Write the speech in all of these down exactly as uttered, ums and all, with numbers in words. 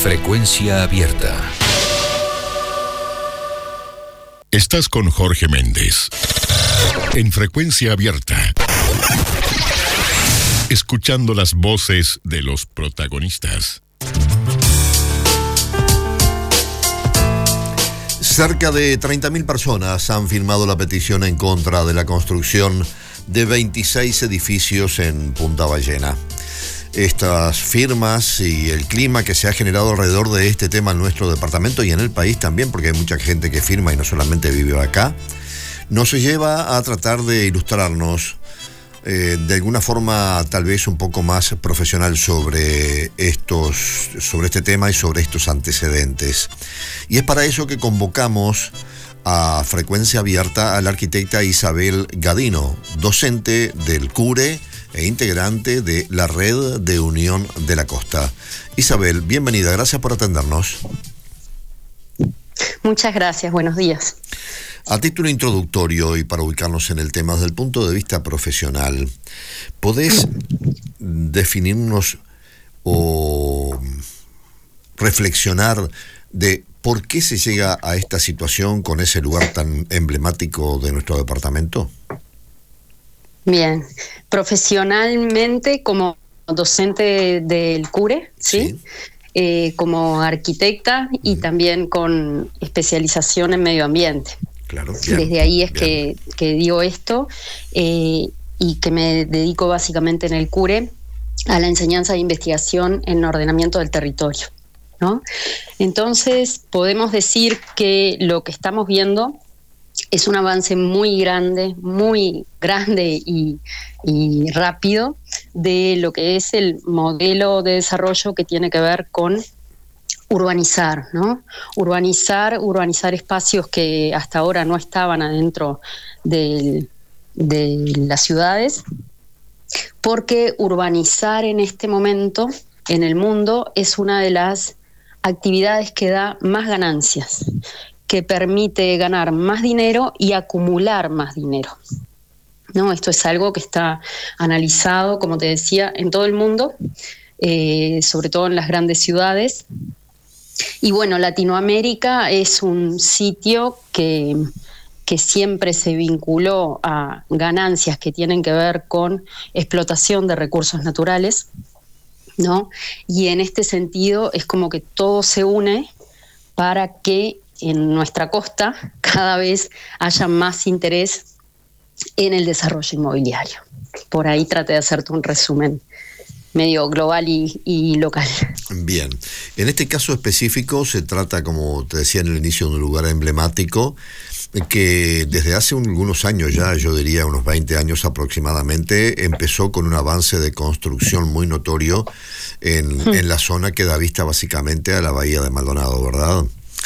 Frecuencia Abierta. Estás con Jorge Méndez en Frecuencia Abierta, escuchando las voces de los protagonistas. Cerca de treinta mil personas han firmado la petición en contra de la construcción de veintiséis edificios en Punta Ballena. Estas firmas y el clima que se ha generado alrededor de este tema en nuestro departamento y en el país también, porque hay mucha gente que firma y no solamente vive acá, nos lleva a tratar de ilustrarnos eh, de alguna forma tal vez un poco más profesional sobre estos, sobre este tema y sobre estos antecedentes. Y es para eso que convocamos a Frecuencia Abierta a la arquitecta Isabel Gadino, docente del CURE e integrante de la Red de Unión de la Costa. Isabel, bienvenida, gracias por atendernos. Muchas gracias, buenos días. A título introductorio y para ubicarnos en el tema desde el punto de vista profesional, ¿podés definirnos o reflexionar de por qué se llega a esta situación con ese lugar tan emblemático de nuestro departamento? Bien, profesionalmente como docente del CURE, ¿sí? sí. Eh, como arquitecta y mm. también con especialización en medio ambiente. Claro, bien, Desde ahí es bien. que, que digo esto eh, y que me dedico básicamente en el CURE a la enseñanza de investigación en ordenamiento del territorio, ¿no? Entonces podemos decir que lo que estamos viendo es un avance muy grande, muy grande y, y rápido de lo que es el modelo de desarrollo que tiene que ver con urbanizar, ¿no? Urbanizar, urbanizar espacios que hasta ahora no estaban adentro de, de las ciudades, porque urbanizar en este momento en el mundo es una de las actividades que da más ganancias, que permite ganar más dinero y acumular más dinero, ¿no? Esto es algo que está analizado, como te decía, en todo el mundo, eh, sobre todo en las grandes ciudades. Y bueno, Latinoamérica es un sitio que, que siempre se vinculó a ganancias que tienen que ver con explotación de recursos naturales, ¿no? Y en este sentido es como que todo se une para que en nuestra costa cada vez haya más interés en el desarrollo inmobiliario. Por ahí traté de hacerte un resumen medio global y, y local. Bien, en este caso específico se trata, como te decía en el inicio, de un lugar emblemático que desde hace algunos años ya, yo diría unos veinte años aproximadamente, empezó con un avance de construcción muy notorio en, hmm. en la zona que da vista básicamente a la bahía de Maldonado, ¿verdad?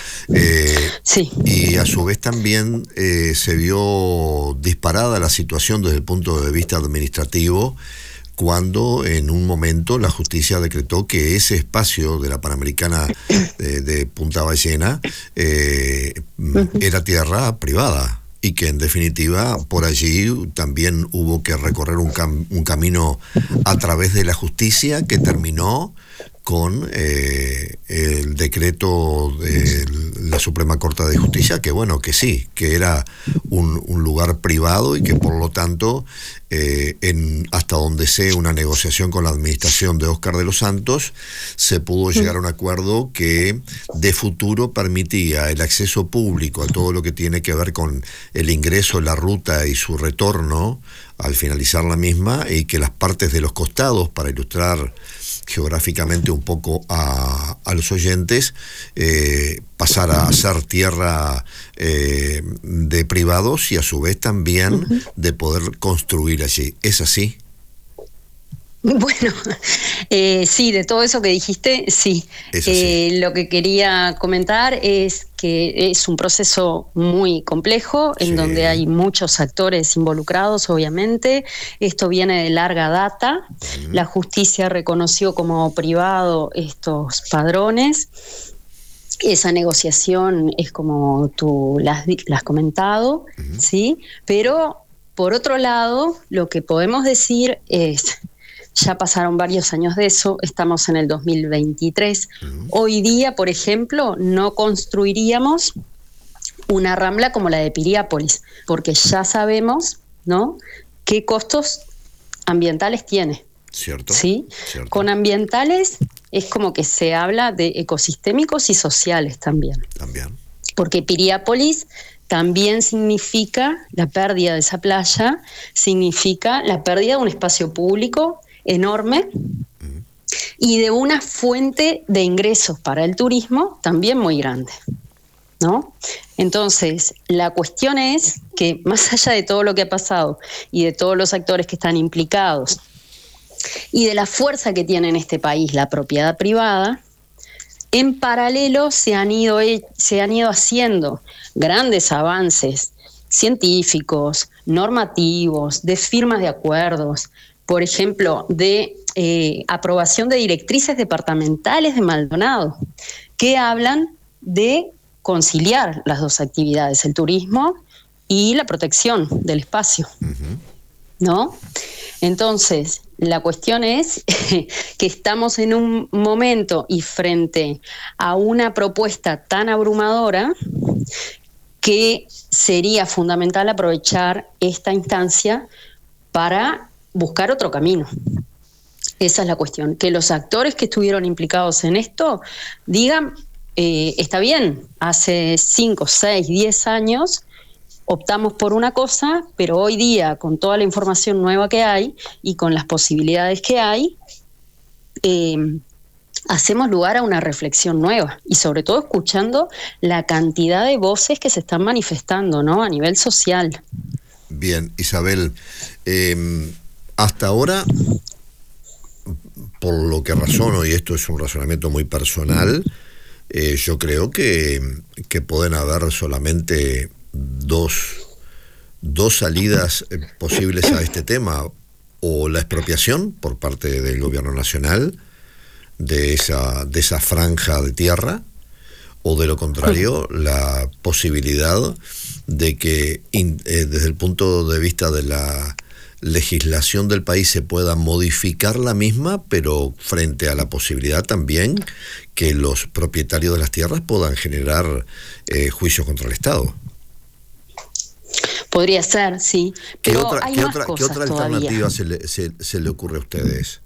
Eh, sí. Y a su vez también eh, se vio disparada la situación desde el punto de vista administrativo cuando en un momento la justicia decretó que ese espacio de la Panamericana de, de Punta Ballena eh, uh-huh. era tierra privada y que en definitiva por allí también hubo que recorrer un, cam- un camino a través de la justicia que terminó con eh, el decreto de la Suprema Corte de Justicia, que bueno, que sí, que era un, un lugar privado y que por lo tanto, eh, en hasta donde sé una negociación con la administración de Óscar de los Santos, se pudo llegar a un acuerdo que de futuro permitía el acceso público a todo lo que tiene que ver con el ingreso, la ruta y su retorno al finalizar la misma, y que las partes de los costados, para ilustrar geográficamente un poco a, a los oyentes, eh, pasar a ser tierra eh, de privados y a su vez también uh-huh. de poder construir allí. ¿Es así? Bueno, eh, sí, de todo eso que dijiste, sí. Eh, lo que quería comentar es que es un proceso muy complejo, en sí. donde hay muchos actores involucrados, obviamente. Esto viene de larga data. Uh-huh. La justicia reconoció como privado estos padrones. Esa negociación es como tú la has comentado, uh-huh. ¿sí? Pero, por otro lado, lo que podemos decir es, Ya pasaron varios años de eso, estamos en el dos mil veintitrés. Uh-huh. Hoy día, por ejemplo, no construiríamos una rambla como la de Piriápolis, porque ya sabemos, ¿no?, qué costos ambientales tiene. Cierto. ¿Sí? Cierto. Con ambientales es como que se habla de ecosistémicos y sociales también. También. Porque Piriápolis también significa la pérdida de esa playa, significa la pérdida de un espacio público enorme uh-huh. y de una fuente de ingresos para el turismo también muy grande, ¿no? Entonces, la cuestión es que más allá de todo lo que ha pasado y de todos los actores que están implicados y de la fuerza que tiene en este país la propiedad privada, en paralelo se han ido, se han ido haciendo grandes avances científicos, normativos, de firmas de acuerdos, por ejemplo, de eh, aprobación de directrices departamentales de Maldonado, que hablan de conciliar las dos actividades, el turismo y la protección del espacio, uh-huh. ¿no? Entonces, la cuestión es que estamos en un momento y frente a una propuesta tan abrumadora que sería fundamental aprovechar esta instancia para buscar otro camino. Esa es la cuestión, que los actores que estuvieron implicados en esto digan, eh, está bien, hace cinco, seis, diez años optamos por una cosa, pero hoy día, con toda la información nueva que hay y con las posibilidades que hay, eh, hacemos lugar a una reflexión nueva y sobre todo escuchando la cantidad de voces que se están manifestando, ¿no?, a nivel social. Bien, Isabel, eh, hasta ahora, por lo que razono, y esto es un razonamiento muy personal, eh, yo creo que, que pueden haber solamente dos, dos salidas posibles a este tema, o la expropiación por parte del gobierno nacional de esa, de esa franja de tierra, o de lo contrario, la posibilidad de que in, eh, desde el punto de vista de la legislación del país se pueda modificar la misma, pero frente a la posibilidad también que los propietarios de las tierras puedan generar eh, juicios contra el Estado. Podría ser, sí. Pero ¿Qué otra, hay ¿qué más otra, cosas ¿qué otra alternativa se le, se, se le ocurre a ustedes?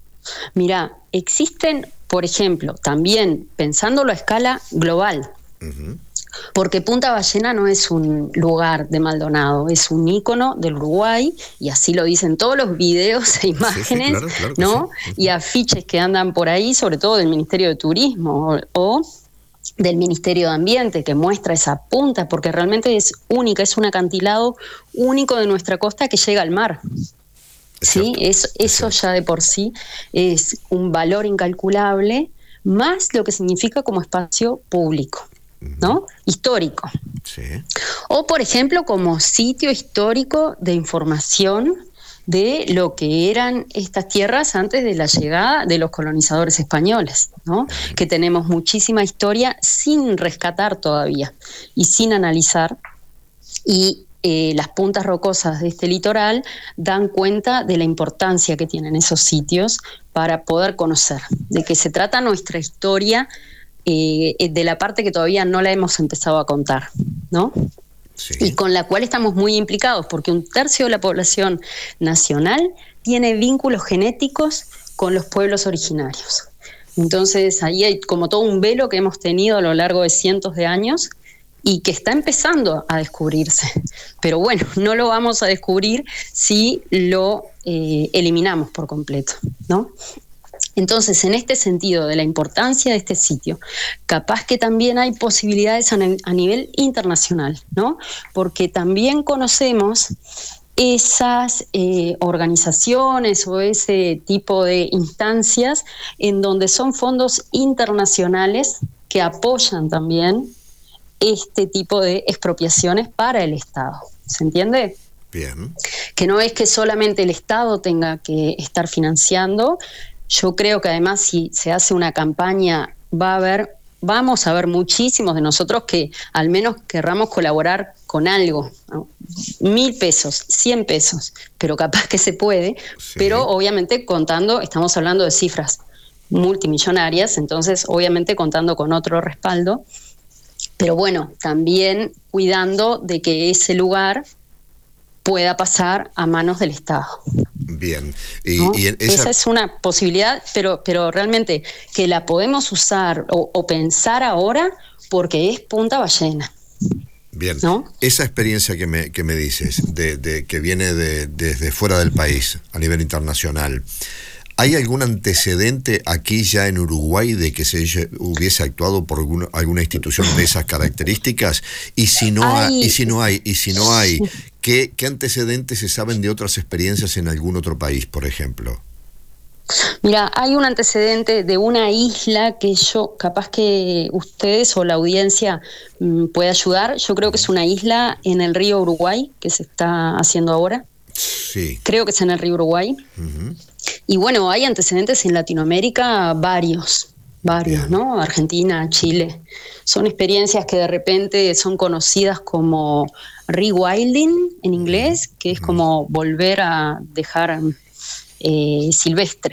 Mirá, existen, por ejemplo, también pensándolo a escala global, uh-huh. porque Punta Ballena no es un lugar de Maldonado, es un ícono del Uruguay, y así lo dicen todos los videos e imágenes, sí, sí, claro, claro ¿no? Sí. Uh-huh. Y afiches que andan por ahí, sobre todo del Ministerio de Turismo o, o del Ministerio de Ambiente, que muestra esa punta, porque realmente es única, es un acantilado único de nuestra costa que llega al mar. Sí, eso, eso ya de por sí es un valor incalculable, más lo que significa como espacio público, ¿no? Histórico. Sí. O, por ejemplo, como sitio histórico de información de lo que eran estas tierras antes de la llegada de los colonizadores españoles, ¿no? Que tenemos muchísima historia sin rescatar todavía y sin analizar, y Eh, las puntas rocosas de este litoral dan cuenta de la importancia que tienen esos sitios para poder conocer de qué se trata nuestra historia, eh, de la parte que todavía no la hemos empezado a contar, ¿no? Sí. Y con la cual estamos muy implicados, porque un tercio de la población nacional tiene vínculos genéticos con los pueblos originarios. Entonces ahí hay como todo un velo que hemos tenido a lo largo de cientos de años y que está empezando a descubrirse. Pero bueno, no lo vamos a descubrir si lo eh, eliminamos por completo, ¿no? Entonces, en este sentido de la importancia de este sitio, capaz que también hay posibilidades a, a nivel internacional, ¿no? Porque también conocemos esas eh, organizaciones o ese tipo de instancias en donde son fondos internacionales que apoyan también este tipo de expropiaciones para el Estado. ¿Se entiende? Bien. Que no es que solamente el Estado tenga que estar financiando. Yo creo que además si se hace una campaña va a haber vamos a ver muchísimos de nosotros que al menos querramos colaborar con algo, ¿no? Mil pesos, cien pesos, pero capaz que se puede, sí. Pero obviamente contando, estamos hablando de cifras multimillonarias, entonces obviamente contando con otro respaldo, pero bueno, también cuidando de que ese lugar pueda pasar a manos del Estado. Bien. Y, ¿no? y esa... esa es una posibilidad, pero, pero realmente que la podemos usar o, o pensar ahora porque es Punta Ballena. Bien, ¿no? Esa experiencia que me, que me dices, de, de, que viene de, desde fuera del país, a nivel internacional, ¿hay algún antecedente aquí ya en Uruguay de que se hubiese actuado por alguna, alguna institución de esas características? Y si no hay, hay y si no hay, y si no hay, ¿qué, qué antecedentes se saben de otras experiencias en algún otro país, por ejemplo? Mira, hay un antecedente de una isla que yo, capaz que ustedes o la audiencia mmm, puede ayudar. Yo creo que es una isla en el río Uruguay, que se está haciendo ahora. Sí. Creo que es en el río Uruguay. Uh-huh. Y bueno, hay antecedentes en Latinoamérica varios, varios, Bien. ¿no? Argentina, Chile. Son experiencias que de repente son conocidas como rewilding en inglés, que es uh-huh. como volver a dejar... Eh, silvestre,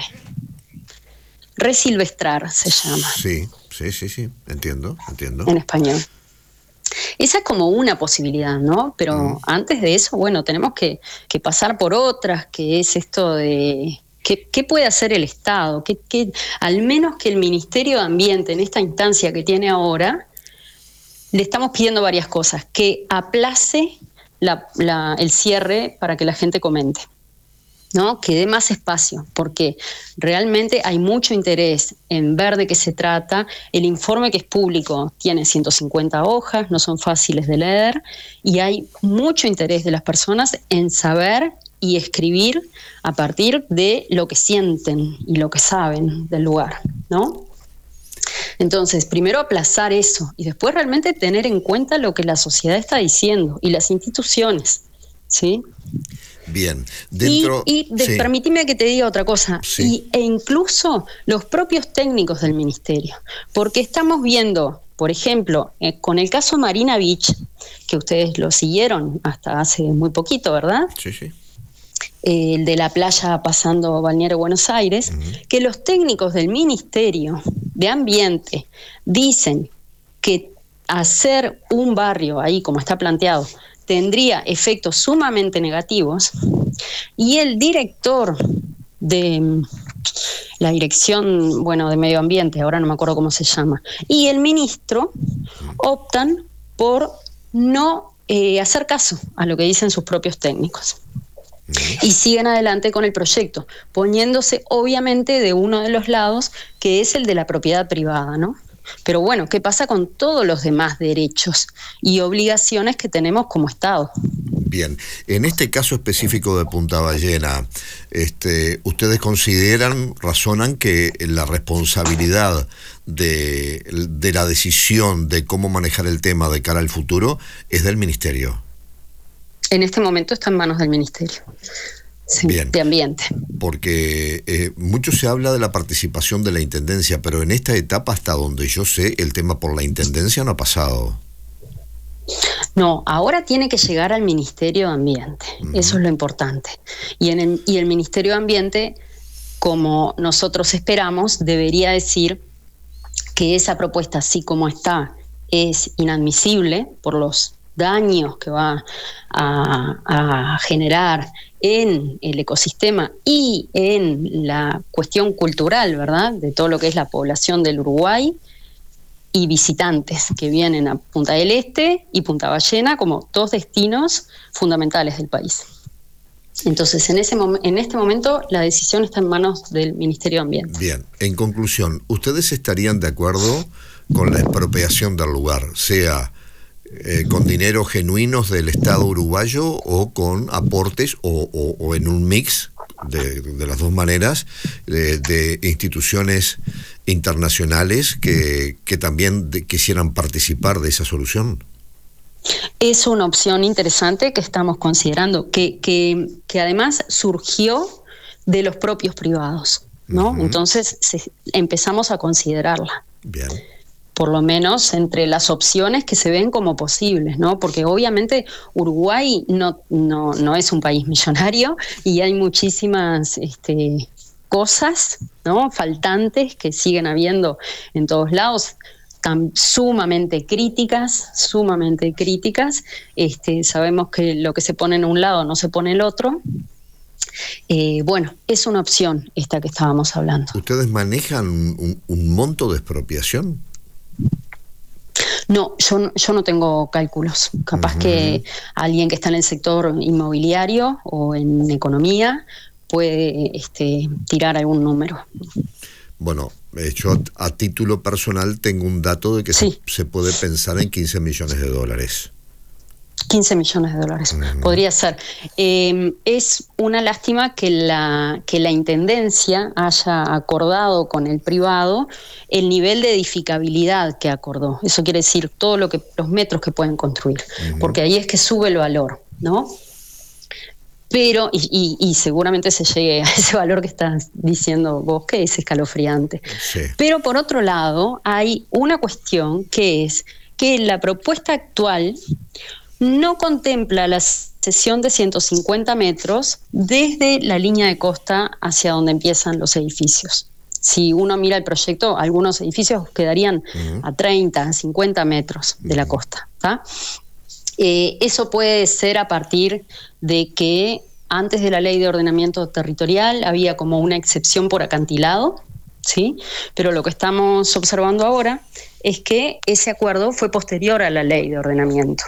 resilvestrar se llama. Sí, sí, sí, sí, entiendo, entiendo. En español. Esa es como una posibilidad, ¿no? Pero mm. antes de eso, bueno, tenemos que, que pasar por otras, que es esto de ¿qué, qué puede hacer el Estado? ¿Qué, qué, al menos que el Ministerio de Ambiente, en esta instancia que tiene ahora, le estamos pidiendo varias cosas, que aplace la, la, el cierre para que la gente comente, ¿no? Que dé más espacio, porque realmente hay mucho interés en ver de qué se trata. El informe que es público tiene ciento cincuenta hojas, no son fáciles de leer, y hay mucho interés de las personas en saber y escribir a partir de lo que sienten y lo que saben del lugar, ¿no? Entonces, primero aplazar eso y después realmente tener en cuenta lo que la sociedad está diciendo y las instituciones, ¿sí? Bien, dentro... Y, y de, sí. permíteme que te diga otra cosa, sí. y, e incluso los propios técnicos del ministerio, porque estamos viendo, por ejemplo, eh, con el caso Marina Beach, que ustedes lo siguieron hasta hace muy poquito, ¿verdad? Sí, sí. Eh, el de la playa pasando Balneario Buenos Aires, uh-huh. que los técnicos del Ministerio de Ambiente dicen que hacer un barrio ahí, como está planteado, tendría efectos sumamente negativos, y el director de la dirección, bueno, de medio ambiente, ahora no me acuerdo cómo se llama, y el ministro optan por no eh, hacer caso a lo que dicen sus propios técnicos. Y siguen adelante con el proyecto, poniéndose obviamente de uno de los lados, que es el de la propiedad privada, ¿no? Pero bueno, ¿qué pasa con todos los demás derechos y obligaciones que tenemos como Estado? Bien, en este caso específico de Punta Ballena, este, ¿ustedes consideran, razonan que la responsabilidad de, de la decisión de cómo manejar el tema de cara al futuro es del Ministerio? En este momento está en manos del Ministerio. Sí, Bien, de Ambiente. Porque eh, mucho se habla de la participación de la Intendencia, pero en esta etapa, hasta donde yo sé, el tema por la Intendencia no ha pasado. No, ahora tiene que llegar al Ministerio de Ambiente, uh-huh. Eso es lo importante. Y, en el, y el Ministerio de Ambiente, como nosotros esperamos, debería decir que esa propuesta, así como está, es inadmisible por los daños que va a, a generar en el ecosistema y en la cuestión cultural, ¿verdad?, de todo lo que es la población del Uruguay y visitantes que vienen a Punta del Este y Punta Ballena como dos destinos fundamentales del país. Entonces, en, ese mom- en este momento la decisión está en manos del Ministerio de Ambiente. Bien, en conclusión, ¿ustedes estarían de acuerdo con la expropiación del lugar, sea Eh, con dinero genuinos del Estado uruguayo o con aportes o, o, o en un mix de, de las dos maneras de, de instituciones internacionales que, que también de, quisieran participar de esa solución? Es una opción interesante que estamos considerando, que, que, que además surgió de los propios privados, ¿no? Uh-huh. Entonces se, empezamos a considerarla. Bien. por lo menos entre las opciones que se ven como posibles, ¿no? Porque obviamente Uruguay no, no, no es un país millonario y hay muchísimas este, cosas, ¿no?, faltantes que siguen habiendo en todos lados, tan sumamente críticas, sumamente críticas. Este, sabemos que lo que se pone en un lado no se pone en el otro. Eh, bueno, es una opción esta que estábamos hablando. ¿Ustedes manejan un, un monto de expropiación? No, yo, no- yo no tengo cálculos. Capaz Ujú. que alguien que está en el sector inmobiliario o en economía puede este, tirar algún número. Bueno, eh, yo a, a título personal tengo un dato de que Sí. se, se puede pensar en quince millones de dólares. quince millones de dólares, Ujú. podría ser. Eh, es una lástima que la, que la Intendencia haya acordado con el privado el nivel de edificabilidad que acordó. Eso quiere decir todo lo que, los metros que pueden construir, Ujú. porque ahí es que sube el valor, ¿no? Pero, y, y- y seguramente se llegue a ese valor que estás diciendo vos, que es escalofriante. Sí. Pero por otro lado, hay una cuestión que es que la propuesta actual no contempla la cesión de ciento cincuenta metros desde la línea de costa hacia donde empiezan los edificios. Si uno mira el proyecto, algunos edificios quedarían Ujú. a treinta, a cincuenta metros de la costa, ¿tá? Eh, eso puede ser a partir de que antes de la ley de ordenamiento territorial había como una excepción por acantilado, ¿sí? Pero lo que estamos observando ahora es que ese acuerdo fue posterior a la ley de ordenamiento.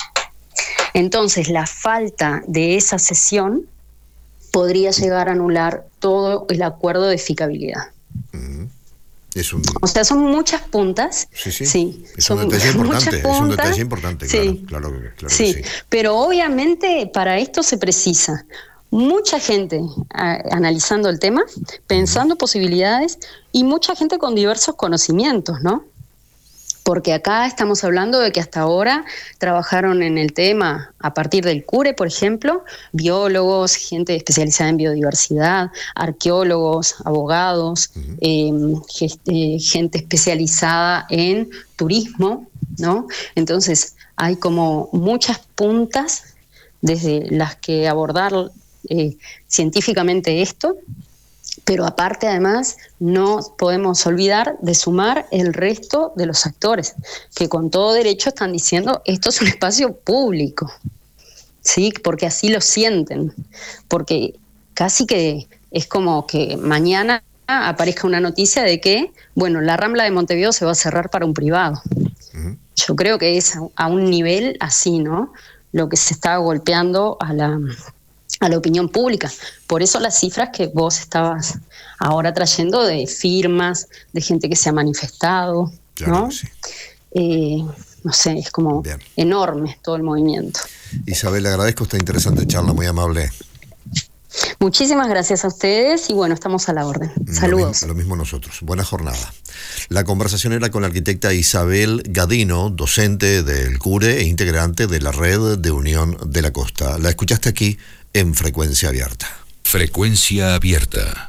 Entonces, la falta de esa cesión podría llegar a anular todo el acuerdo de edificabilidad. Ujú. Es un, O sea, son muchas puntas. sí, sí, Sí, es un son detalle muchas importante, es un puntas. detalle importante, Sí. claro, claro, que- claro Sí, que sí. pero obviamente para esto se precisa mucha gente a, analizando el tema, pensando posibilidades y mucha gente con diversos conocimientos, ¿no? Porque acá estamos hablando de que hasta ahora trabajaron en el tema a partir del CURE, por ejemplo, biólogos, gente especializada en biodiversidad, arqueólogos, abogados, Ujú. eh, gest- eh, gente especializada en turismo, ¿no? Entonces hay como muchas puntas desde las que abordar eh, científicamente esto, pero aparte además no podemos olvidar de sumar el resto de los actores que con todo derecho están diciendo esto es un espacio público, ¿sí? Porque así lo sienten, porque casi que es como que mañana aparezca una noticia de que, bueno, la Rambla de Montevideo se va a cerrar para un privado. Ujú. Yo creo que es a, a un nivel así, ¿no? Lo que se está golpeando a la, a la opinión pública. Por eso las cifras que vos estabas ahora trayendo de firmas, de gente que se ha manifestado, Claro ¿no? que sí. Eh, no sé, es como Bien. enorme todo el movimiento. Isabel, le agradezco esta interesante charla, muy amable. Muchísimas gracias a ustedes y bueno, estamos a la orden. Saludos. Lo mismo, lo mismo nosotros. Buena jornada. La conversación era con la arquitecta Isabel Gadino, docente del CURE e integrante de la Red de Unión de la Costa. La escuchaste aquí en Frecuencia Abierta. Frecuencia Abierta.